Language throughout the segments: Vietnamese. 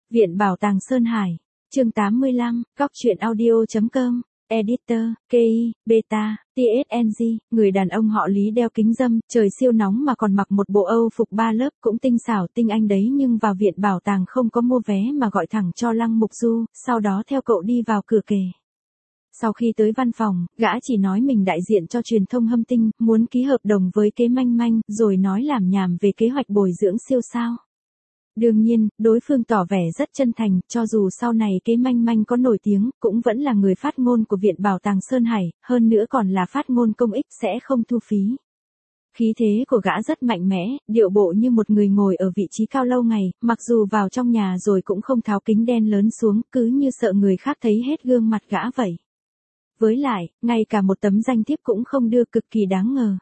Viện Bảo tàng Sơn Hải, chương 85, Cóc truyện audio.com, Editor, KI, Beta, TSNG, người đàn ông họ Lý đeo kính râm, trời siêu nóng mà còn mặc một bộ Âu phục 3 lớp cũng tinh xảo tinh anh đấy, nhưng vào Viện Bảo tàng không có mua vé mà gọi thẳng cho Lăng Mục Du, sau đó theo cậu đi vào cửa kề. Sau khi tới văn phòng, gã chỉ nói mình đại diện cho truyền thông Hâm Tinh, muốn ký hợp đồng với Kế Manh Manh, rồi nói làm nhảm về kế hoạch bồi dưỡng siêu sao. Đương nhiên, đối phương tỏ vẻ rất chân thành, cho dù sau này Kế Manh Manh có nổi tiếng, cũng vẫn là người phát ngôn của Viện Bảo tàng Sơn Hải, hơn nữa còn là phát ngôn công ích, sẽ không thu phí. Khí thế của gã rất mạnh mẽ, điệu bộ như một người ngồi ở vị trí cao lâu ngày, mặc dù vào trong nhà rồi cũng không tháo kính đen lớn xuống, cứ như sợ người khác thấy hết gương mặt gã vậy. Với lại, ngay cả một tấm danh thiếp cũng không đưa, cực kỳ đáng ngờ.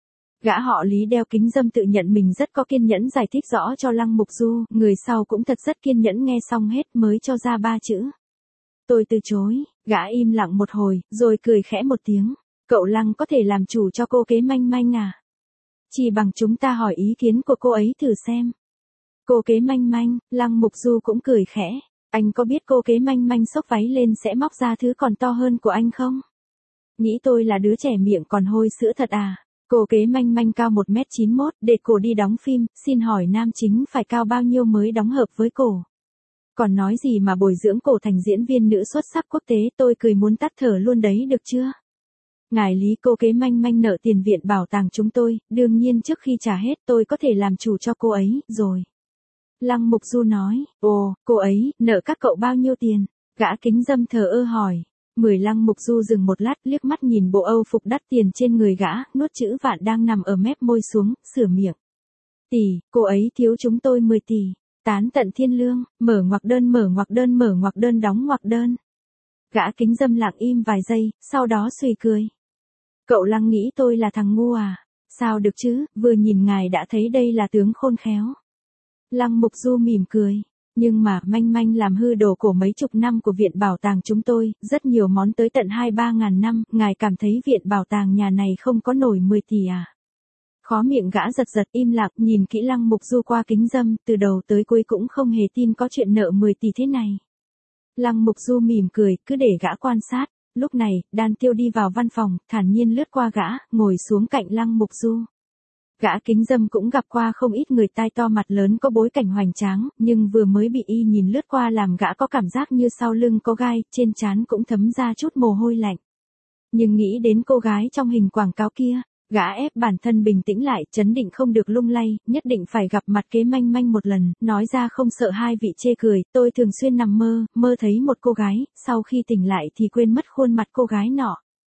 Gã họ Lý đeo kính râm tự nhận mình rất có kiên nhẫn giải thích rõ cho Lăng Mục Du, người sau cũng thật rất kiên nhẫn nghe xong hết mới cho ra 3 chữ. Tôi từ chối, gã im lặng một hồi, rồi cười khẽ một tiếng. Cậu Lăng có thể làm chủ cho cô Kế Manh Manh à? Chỉ bằng chúng ta hỏi ý kiến của cô ấy thử xem. Cô Kế Manh Manh, Lăng Mục Du cũng cười khẽ. Anh có biết cô Kế Manh Manh xốc váy lên sẽ móc ra thứ còn to hơn của anh không? Nghĩ tôi là đứa trẻ miệng còn hôi sữa thật à? Cô Kế Manh Manh cao 1m91, để cổ đi đóng phim, xin hỏi nam chính phải cao bao nhiêu mới đóng hợp với cổ? Còn nói gì mà bồi dưỡng cổ thành diễn viên nữ xuất sắc quốc tế, tôi cười muốn tắt thở luôn đấy được chưa? Ngài Lý, cô Kế Manh Manh nợ tiền Viện Bảo tàng chúng tôi, đương nhiên trước khi trả hết tôi có thể làm chủ cho cô ấy, rồi. Lăng Mục Du nói, ồ, cô ấy, nợ các cậu bao nhiêu tiền? Gã kính râm thờ ơ hỏi. 10. Lăng Mục Du dừng một lát, liếc mắt nhìn bộ Âu phục đắt tiền trên người gã, nuốt chữ vạn đang nằm ở mép môi xuống, sửa miệng. Tỷ, cô ấy thiếu chúng tôi 10 tỷ. Tán tận thiên lương, mở ngoặc đơn mở ngoặc đơn mở ngoặc đơn đóng ngoặc đơn. Gã kính râm lặng im vài giây, sau đó suy cười. Cậu Lăng nghĩ tôi là thằng ngu à? Sao được chứ, vừa nhìn ngài đã thấy đây là tướng khôn khéo. Lăng Mục Du mỉm cười. Nhưng mà, Manh Manh làm hư đồ cổ mấy chục năm của Viện Bảo tàng chúng tôi, rất nhiều món tới tận 2-3 ngàn năm, ngài cảm thấy Viện Bảo tàng nhà này không có nổi 10 tỷ à? Khó miệng gã giật giật im lặng, nhìn kỹ Lăng Mục Du qua kính râm, từ đầu tới cuối cũng không hề tin có chuyện nợ 10 tỷ thế này. Lăng Mục Du mỉm cười, cứ để gã quan sát. Lúc này, Đan Tiêu đi vào văn phòng, thản nhiên lướt qua gã, ngồi xuống cạnh Lăng Mục Du. Gã kính râm cũng gặp qua không ít người tai to mặt lớn có bối cảnh hoành tráng, nhưng vừa mới bị y nhìn lướt qua làm gã có cảm giác như sau lưng có gai, trên trán cũng thấm ra chút mồ hôi lạnh. Nhưng nghĩ đến cô gái trong hình quảng cáo kia, gã ép bản thân bình tĩnh lại, trấn định không được lung lay, nhất định phải gặp mặt Kế Manh Manh một lần, nói ra không sợ hai vị chê cười, tôi thường xuyên nằm mơ thấy một cô gái, sau khi tỉnh lại thì quên mất khuôn mặt cô gái nọ.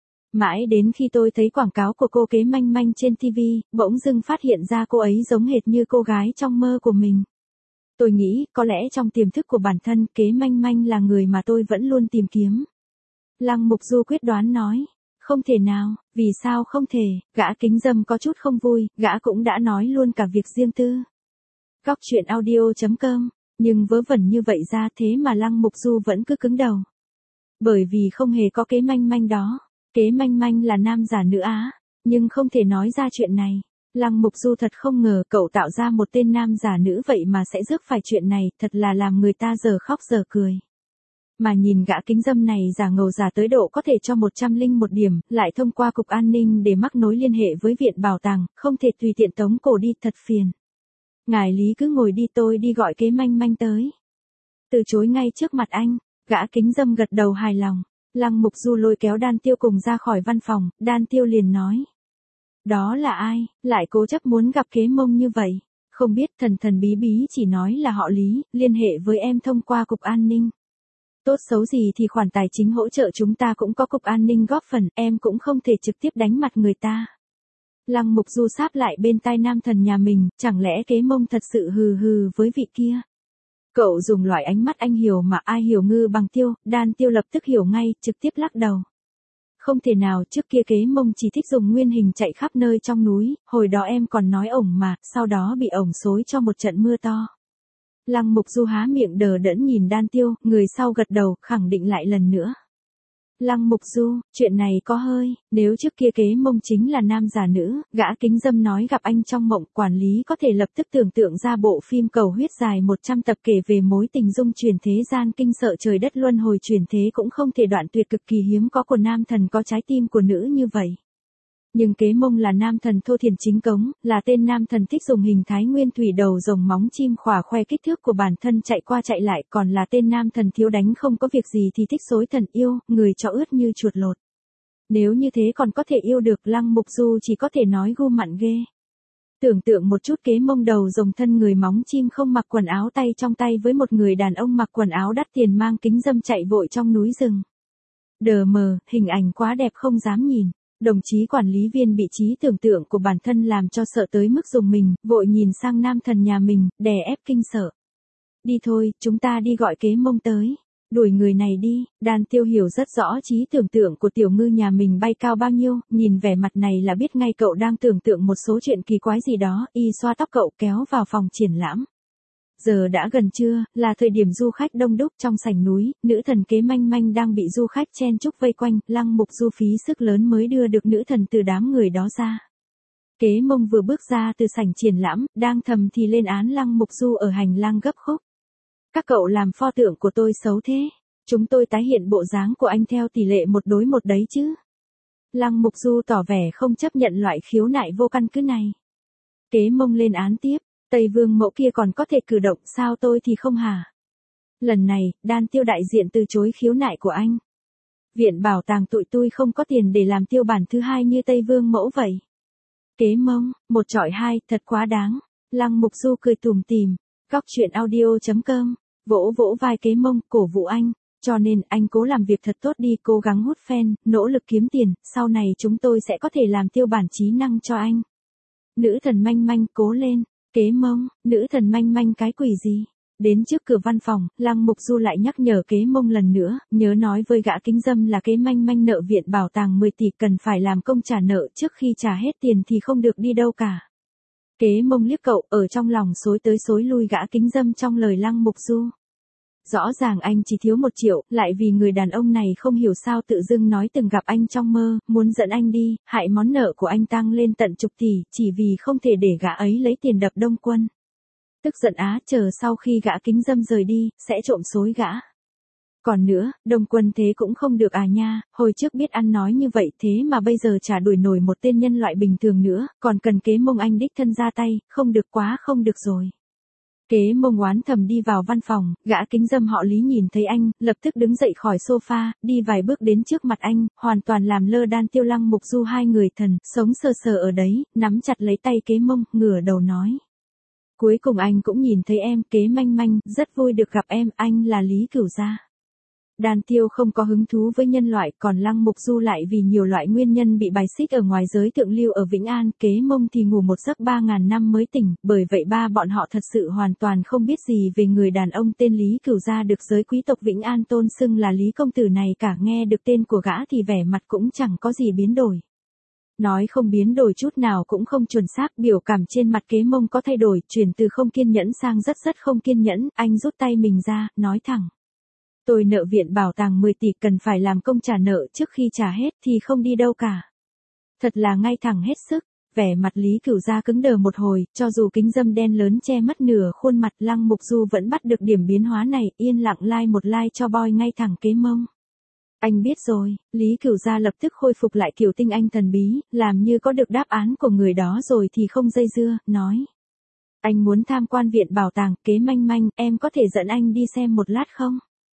Mãi đến khi tôi thấy quảng cáo của cô Kế Manh Manh trên TV, bỗng dưng phát hiện ra cô ấy giống hệt như cô gái trong mơ của mình. Tôi nghĩ, có lẽ trong tiềm thức của bản thân, Kế Manh Manh là người mà tôi vẫn luôn tìm kiếm. Lăng Mục Du quyết đoán nói. Không thể nào, vì sao không thể, gã kính râm có chút không vui, gã cũng đã nói luôn cả việc riêng tư. Cóc truyện audio.com, nhưng vớ vẩn như vậy ra thế mà Lăng Mục Du vẫn cứ cứng đầu. Bởi vì không hề có Kế Manh Manh đó. Kế Manh Manh là nam giả nữ Á, nhưng không thể nói ra chuyện này. Lăng Mục Du thật không ngờ cậu tạo ra một tên nam giả nữ vậy mà sẽ rước phải chuyện này, thật là làm người ta giờ khóc giờ cười. Mà nhìn gã kính râm này giả ngầu giả tới độ có thể cho 101 điểm, lại thông qua Cục An ninh để mắc nối liên hệ với Viện Bảo tàng, không thể tùy tiện tống cổ đi, thật phiền. Ngài Lý cứ ngồi đi, tôi đi gọi Kế Manh Manh tới. Từ chối ngay trước mặt anh, gã kính râm gật đầu hài lòng. Lăng Mục Du lôi kéo Đan Tiêu cùng ra khỏi văn phòng, Đan Tiêu liền nói. Đó là ai, lại cố chấp muốn gặp Kế Mông như vậy? Không biết, thần thần bí bí chỉ nói là họ Lý, liên hệ với em thông qua Cục An ninh. Tốt xấu gì thì khoản tài chính hỗ trợ chúng ta cũng có Cục An ninh góp phần, em cũng không thể trực tiếp đánh mặt người ta. Lăng Mục Du sáp lại bên tai nam thần nhà mình, chẳng lẽ Kế Mông thật sự hừ hừ với vị kia? Cậu dùng loại ánh mắt anh hiểu mà ai hiểu ngư bằng Tiêu, Đan Tiêu lập tức hiểu ngay, trực tiếp lắc đầu. Không thể nào, trước kia Kế Mông chỉ thích dùng nguyên hình chạy khắp nơi trong núi, hồi đó em còn nói ổng mà, sau đó bị ổng xối cho một trận mưa to. Lăng Mục Du há miệng đờ đẫn nhìn Đan Tiêu, người sau gật đầu, khẳng định lại lần nữa. Lăng Mục Du, chuyện này có hơi, nếu trước kia Kế Mông chính là nam giả nữ, gã kính dâm nói gặp anh trong mộng, quản lý có thể lập tức tưởng tượng ra bộ phim cầu huyết dài 100 tập kể về mối tình dung truyền thế gian kinh sợ trời đất luân hồi chuyển thế cũng không thể đoạn tuyệt cực kỳ hiếm có của nam thần có trái tim của nữ như vậy. Nhưng Kế Mông là nam thần thô thiển chính cống, là tên nam thần thích dùng hình thái nguyên thủy đầu rồng móng chim khỏa khoe kích thước của bản thân chạy qua chạy lại, còn là tên nam thần thiếu đánh không có việc gì thì thích xối thần yêu, người cho ướt như chuột lột. Nếu như thế còn có thể yêu được, Lăng Mục Du chỉ có thể nói gu mặn ghê. Tưởng tượng một chút Kế Mông đầu rồng thân người móng chim không mặc quần áo tay trong tay với một người đàn ông mặc quần áo đắt tiền mang kính dâm chạy vội trong núi rừng. Đờ mờ, hình ảnh quá đẹp không dám nhìn. Đồng chí quản lý viên bị trí tưởng tượng của bản thân làm cho sợ tới mức dùng mình, vội nhìn sang nam thần nhà mình, đè ép kinh sợ. Đi thôi, chúng ta đi gọi Kế Mông tới. Đuổi người này đi, Đan Tiêu hiểu rất rõ trí tưởng tượng của tiểu ngư nhà mình bay cao bao nhiêu, nhìn vẻ mặt này là biết ngay cậu đang tưởng tượng một số chuyện kỳ quái gì đó, y xoa tóc cậu kéo vào phòng triển lãm. Giờ đã gần trưa, là thời điểm du khách đông đúc trong sảnh núi, nữ thần Kế Manh Manh đang bị du khách chen chúc vây quanh, Lăng Mục Du phí sức lớn mới đưa được nữ thần từ đám người đó ra. Kế Mông vừa bước ra từ sảnh triển lãm, đang thầm thì lên án Lăng Mục Du ở hành lang gấp khúc. Các cậu làm pho tượng của tôi xấu thế, chúng tôi tái hiện bộ dáng của anh theo tỷ lệ 1:1 đấy chứ. Lăng Mục Du tỏ vẻ không chấp nhận loại khiếu nại vô căn cứ này. Kế Mông lên án tiếp. Tây Vương mẫu kia còn có thể cử động, sao tôi thì không hả? Lần này, Đan Tiêu đại diện từ chối khiếu nại của anh. Viện bảo tàng tụi tôi không có tiền để làm tiêu bản thứ hai như Tây Vương mẫu vậy. Kế Mông, 1-2, thật quá đáng. Lăng Mục Du cười tủm tỉm. Góc truyện audio.com, vỗ vỗ vai Kế Mông, cổ vũ anh. Cho nên, anh cố làm việc thật tốt đi, cố gắng hút fan, nỗ lực kiếm tiền, sau này chúng tôi sẽ có thể làm tiêu bản trí năng cho anh. Nữ thần Manh Manh, cố lên. Kế Mông, nữ thần Manh Manh cái quỷ gì? Đến trước cửa văn phòng, Lăng Mục Du lại nhắc nhở Kế Mông lần nữa, nhớ nói với gã kính dâm là Kế Manh Manh nợ viện bảo tàng 10 tỷ cần phải làm công trả nợ, trước khi trả hết tiền thì không được đi đâu cả. Kế Mông liếc cậu, ở trong lòng xối tới xối lui gã kính dâm trong lời Lăng Mục Du. Rõ ràng anh chỉ thiếu 1 triệu, lại vì người đàn ông này không hiểu sao tự dưng nói từng gặp anh trong mơ, muốn dẫn anh đi, hại món nợ của anh tăng lên tận chục tỷ, chỉ vì không thể để gã ấy lấy tiền đập Đông Quân. Tức giận á, chờ sau khi gã kính dâm rời đi, sẽ trộm xối gã. Còn nữa, Đông Quân thế cũng không được à nha, hồi trước biết ăn nói như vậy thế mà bây giờ chả đuổi nổi một tên nhân loại bình thường nữa, còn cần Kế Mông anh đích thân ra tay, không được quá không được rồi. Kế Mông oán thầm đi vào văn phòng, gã kính dâm họ Lý nhìn thấy anh, lập tức đứng dậy khỏi sofa, đi vài bước đến trước mặt anh, hoàn toàn làm lơ Đan Tiêu Lăng Mục Du hai người thần, sống sờ sờ ở đấy, nắm chặt lấy tay Kế Mông, ngửa đầu nói. Cuối cùng anh cũng nhìn thấy em, Kế Manh Manh, rất vui được gặp em, anh là Lý Cửu Gia. Đan Tiêu không có hứng thú với nhân loại, còn Lăng Mục Du lại vì nhiều loại nguyên nhân bị bài xích ở ngoài giới thượng lưu ở Vĩnh An, Kế Mông thì ngủ một giấc 3.000 năm mới tỉnh, bởi vậy ba bọn họ thật sự hoàn toàn không biết gì về người đàn ông tên Lý Cửu Gia được giới quý tộc Vĩnh An tôn xưng là Lý Công Tử này cả, nghe được tên của gã thì vẻ mặt cũng chẳng có gì biến đổi. Nói không biến đổi chút nào cũng không chuẩn xác, biểu cảm trên mặt Kế Mông có thay đổi, chuyển từ không kiên nhẫn sang rất không kiên nhẫn, anh rút tay mình ra, nói thẳng. Tôi nợ viện bảo tàng 10 tỷ cần phải làm công trả nợ, trước khi trả hết thì không đi đâu cả. Thật là ngay thẳng hết sức, vẻ mặt Lý Cửu Gia cứng đờ một hồi, cho dù kính dâm đen lớn che mất nửa khuôn mặt, Lăng Mục Du vẫn bắt được điểm biến hóa này, yên lặng like cho boy ngay thẳng Kế Mông. Anh biết rồi, Lý Cửu Gia lập tức khôi phục lại kiểu tinh anh thần bí, làm như có được đáp án của người đó rồi thì không dây dưa, nói. Anh muốn tham quan viện bảo tàng, Kế Manh Manh, em có thể dẫn anh đi xem một lát không?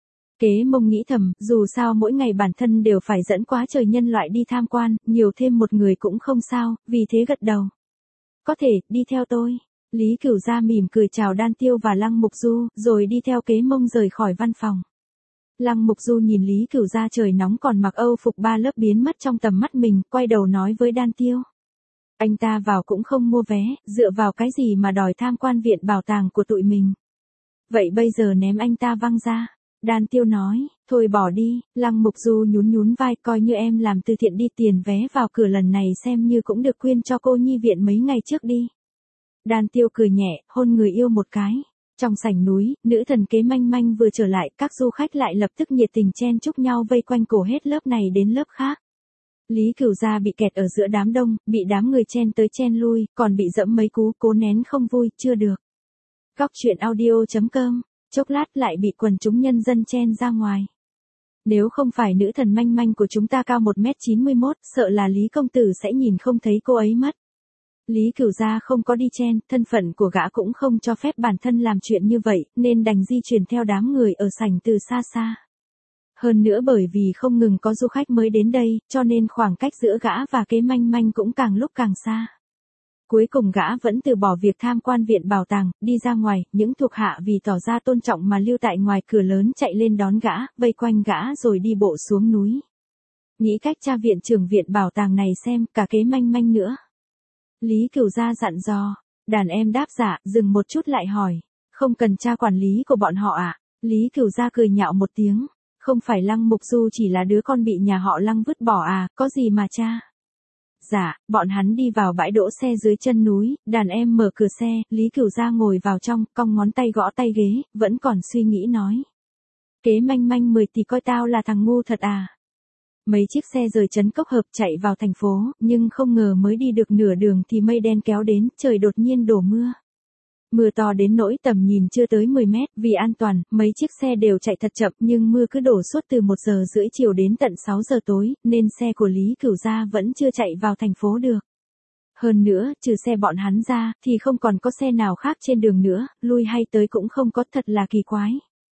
Kế Mông nghĩ thầm, dù sao mỗi ngày bản thân đều phải dẫn quá trời nhân loại đi tham quan, nhiều thêm một người cũng không sao, vì thế gật đầu. Có thể, đi theo tôi. Lý Cửu Gia mỉm cười chào Đan Tiêu và Lăng Mục Du, rồi đi theo Kế Mông rời khỏi văn phòng. Lăng Mục Du nhìn Lý Cửu Gia trời nóng còn mặc Âu phục 3 lớp biến mất trong tầm mắt mình, quay đầu nói với Đan Tiêu. Anh ta vào cũng không mua vé, dựa vào cái gì mà đòi tham quan viện bảo tàng của tụi mình. Vậy bây giờ ném anh ta văng ra. Đan Tiêu nói, thôi bỏ đi, Lăng Mục Du nhún vai, coi như em làm từ thiện đi, tiền vé vào cửa lần này xem như cũng được quyên cho cô nhi viện mấy ngày trước đi. Đan Tiêu cười nhẹ, hôn người yêu một cái. Trong sảnh núi, nữ thần Kế Manh Manh vừa trở lại, các du khách lại lập tức nhiệt tình chen chúc nhau vây quanh cổ hết lớp này đến lớp khác. Lý Cửu Gia bị kẹt ở giữa đám đông, bị đám người chen tới chen lui, còn bị dẫm mấy cú, cố nén không vui, chưa được. Góc truyện audio.com, chốc lát lại bị quần chúng nhân dân chen ra ngoài. Nếu không phải nữ thần Manh Manh của chúng ta cao 1m91, sợ là Lý công tử sẽ nhìn không thấy cô ấy mất. Lý Cửu Gia không có đi chen, thân phận của gã cũng không cho phép bản thân làm chuyện như vậy, nên đành di chuyển theo đám người ở sảnh từ xa xa. Hơn nữa bởi vì không ngừng có du khách mới đến đây, cho nên khoảng cách giữa gã và Kế Manh Manh cũng càng lúc càng xa. Cuối cùng gã vẫn từ bỏ việc tham quan viện bảo tàng, đi ra ngoài, những thuộc hạ vì tỏ ra tôn trọng mà lưu tại ngoài cửa lớn chạy lên đón gã, vây quanh gã rồi đi bộ xuống núi. Nghĩ cách tra viện trưởng viện bảo tàng này xem, cả Kế Manh Manh nữa. Lý Cửu Gia dặn dò, đàn em đáp dạ, dừng một chút lại hỏi, không cần tra quản lý của bọn họ à? Lý Cửu Gia cười nhạo một tiếng, không phải Lăng Mục Du chỉ là đứa con bị nhà họ Lăng vứt bỏ à, có gì mà tra? Dạ, bọn hắn đi vào bãi đỗ xe dưới chân núi, đàn em mở cửa xe, Lý Cửu Gia ngồi vào trong, cong ngón tay gõ tay ghế, vẫn còn suy nghĩ nói. Kế Manh Manh 10 tỷ coi tao là thằng ngu thật à? Mấy chiếc xe rời trấn Cốc Hợp chạy vào thành phố, nhưng không ngờ mới đi được nửa đường thì mây đen kéo đến, trời đột nhiên đổ mưa. Mưa to đến nỗi tầm nhìn chưa tới 10 mét, vì an toàn, mấy chiếc xe đều chạy thật chậm nhưng mưa cứ đổ suốt từ 1 giờ rưỡi chiều đến tận 6 giờ tối, nên xe của Lý Cửu Gia vẫn chưa chạy vào thành phố được. Hơn nữa, trừ xe bọn hắn ra, thì không còn có xe nào khác trên đường nữa, lui hay tới cũng không có, thật là kỳ quái.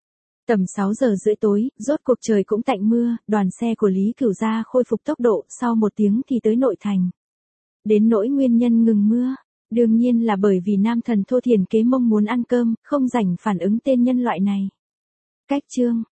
Tầm 6 giờ rưỡi tối, rốt cuộc trời cũng tạnh mưa, đoàn xe của Lý Cửu Gia khôi phục tốc độ, sau 1 tiếng thì tới nội thành. Đến nỗi nguyên nhân ngừng mưa, đương nhiên là bởi vì nam thần Thô Thiền Kế Mông muốn ăn cơm, không rảnh phản ứng tên nhân loại này. Cách chương